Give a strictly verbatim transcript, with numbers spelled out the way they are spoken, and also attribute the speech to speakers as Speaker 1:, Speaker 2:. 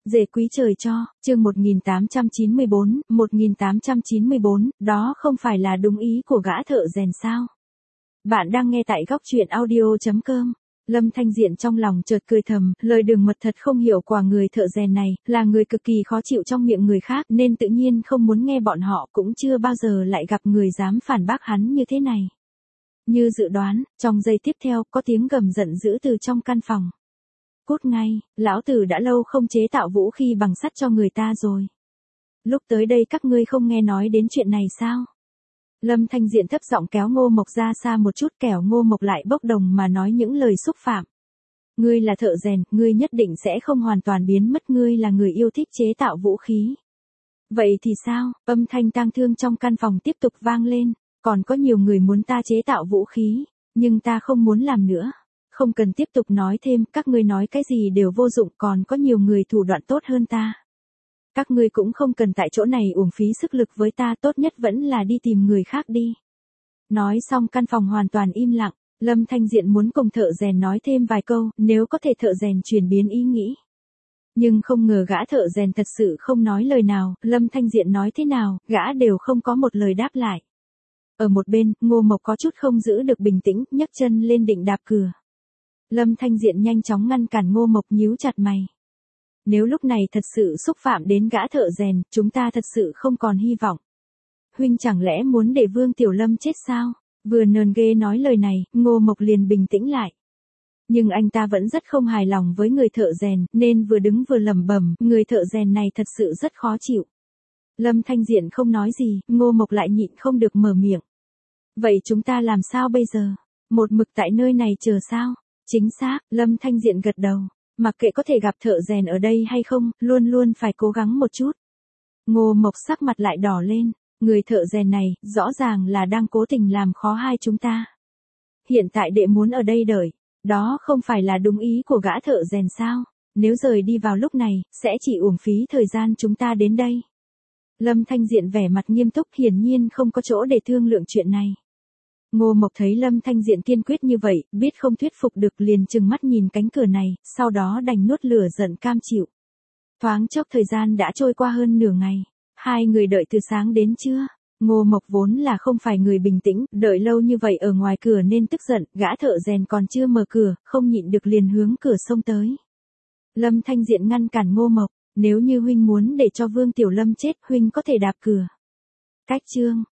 Speaker 1: Dề quý trời cho, chương một nghìn tám trăm chín mươi bốn, một nghìn tám trăm chín mươi bốn, đó không phải là đúng ý của gã thợ rèn sao? Bạn đang nghe tại góc truyện audio chấm com. Lâm Thanh Diện trong lòng chợt cười thầm, lời đường mật thật không hiểu quả người thợ rèn này, là người cực kỳ khó chịu trong miệng người khác nên tự nhiên không muốn nghe bọn họ, cũng chưa bao giờ lại gặp người dám phản bác hắn như thế này. Như dự đoán, trong giây tiếp theo, có tiếng gầm giận dữ từ trong căn phòng. Cút ngay, lão tử đã lâu không chế tạo vũ khí bằng sắt cho người ta rồi. Lúc tới đây các ngươi không nghe nói đến chuyện này sao? Lâm Thanh Diện thấp giọng kéo Ngô Mộc ra xa một chút, kẻo Ngô Mộc lại bốc đồng mà nói những lời xúc phạm. Ngươi là thợ rèn, ngươi nhất định sẽ không hoàn toàn biến mất, ngươi là người yêu thích chế tạo vũ khí. Vậy thì sao? Âm thanh tang thương trong căn phòng tiếp tục vang lên, còn có nhiều người muốn ta chế tạo vũ khí, nhưng ta không muốn làm nữa. Không cần tiếp tục nói thêm, các ngươi nói cái gì đều vô dụng, còn có nhiều người thủ đoạn tốt hơn ta. Các ngươi cũng không cần tại chỗ này uổng phí sức lực với ta, tốt nhất vẫn là đi tìm người khác đi. Nói xong căn phòng hoàn toàn im lặng, Lâm Thanh Diện muốn cùng thợ rèn nói thêm vài câu, nếu có thể thợ rèn chuyển biến ý nghĩ. Nhưng không ngờ gã thợ rèn thật sự không nói lời nào, Lâm Thanh Diện nói thế nào, gã đều không có một lời đáp lại. Ở một bên, Ngô Mộc có chút không giữ được bình tĩnh, nhấc chân lên định đạp cửa. Lâm Thanh Diện nhanh chóng ngăn cản Ngô Mộc, nhíu chặt mày. Nếu lúc này thật sự xúc phạm đến gã thợ rèn, chúng ta thật sự không còn hy vọng. Huynh chẳng lẽ muốn để Vương Tiểu Lâm chết sao? Vừa nờn ghê nói lời này, Ngô Mộc liền bình tĩnh lại. Nhưng anh ta vẫn rất không hài lòng với người thợ rèn, nên vừa đứng vừa lẩm bẩm, người thợ rèn này thật sự rất khó chịu. Lâm Thanh Diện không nói gì, Ngô Mộc lại nhịn không được mở miệng. Vậy chúng ta làm sao bây giờ? Một mực tại nơi này chờ sao? Chính xác, Lâm Thanh Diện gật đầu. Mặc kệ có thể gặp thợ rèn ở đây hay không, luôn luôn phải cố gắng một chút. Ngô Mộc sắc mặt lại đỏ lên, người thợ rèn này, rõ ràng là đang cố tình làm khó hai chúng ta. Hiện tại đệ muốn ở đây đợi, đó không phải là đúng ý của gã thợ rèn sao? Nếu rời đi vào lúc này, sẽ chỉ uổng phí thời gian chúng ta đến đây. Lâm Thanh Diện vẻ mặt nghiêm túc, hiển nhiên không có chỗ để thương lượng chuyện này. Ngô Mộc thấy Lâm Thanh Diện kiên quyết như vậy, biết không thuyết phục được liền trừng mắt nhìn cánh cửa này, sau đó đành nuốt lửa giận cam chịu. Thoáng chốc thời gian đã trôi qua hơn nửa ngày, hai người đợi từ sáng đến trưa. Ngô Mộc vốn là không phải người bình tĩnh, đợi lâu như vậy ở ngoài cửa nên tức giận, gã thợ rèn còn chưa mở cửa, không nhịn được liền hướng cửa xông tới. Lâm Thanh Diện ngăn cản Ngô Mộc, nếu như huynh muốn để cho Vương Tiểu Lâm chết, huynh có thể đạp cửa. Cách chương,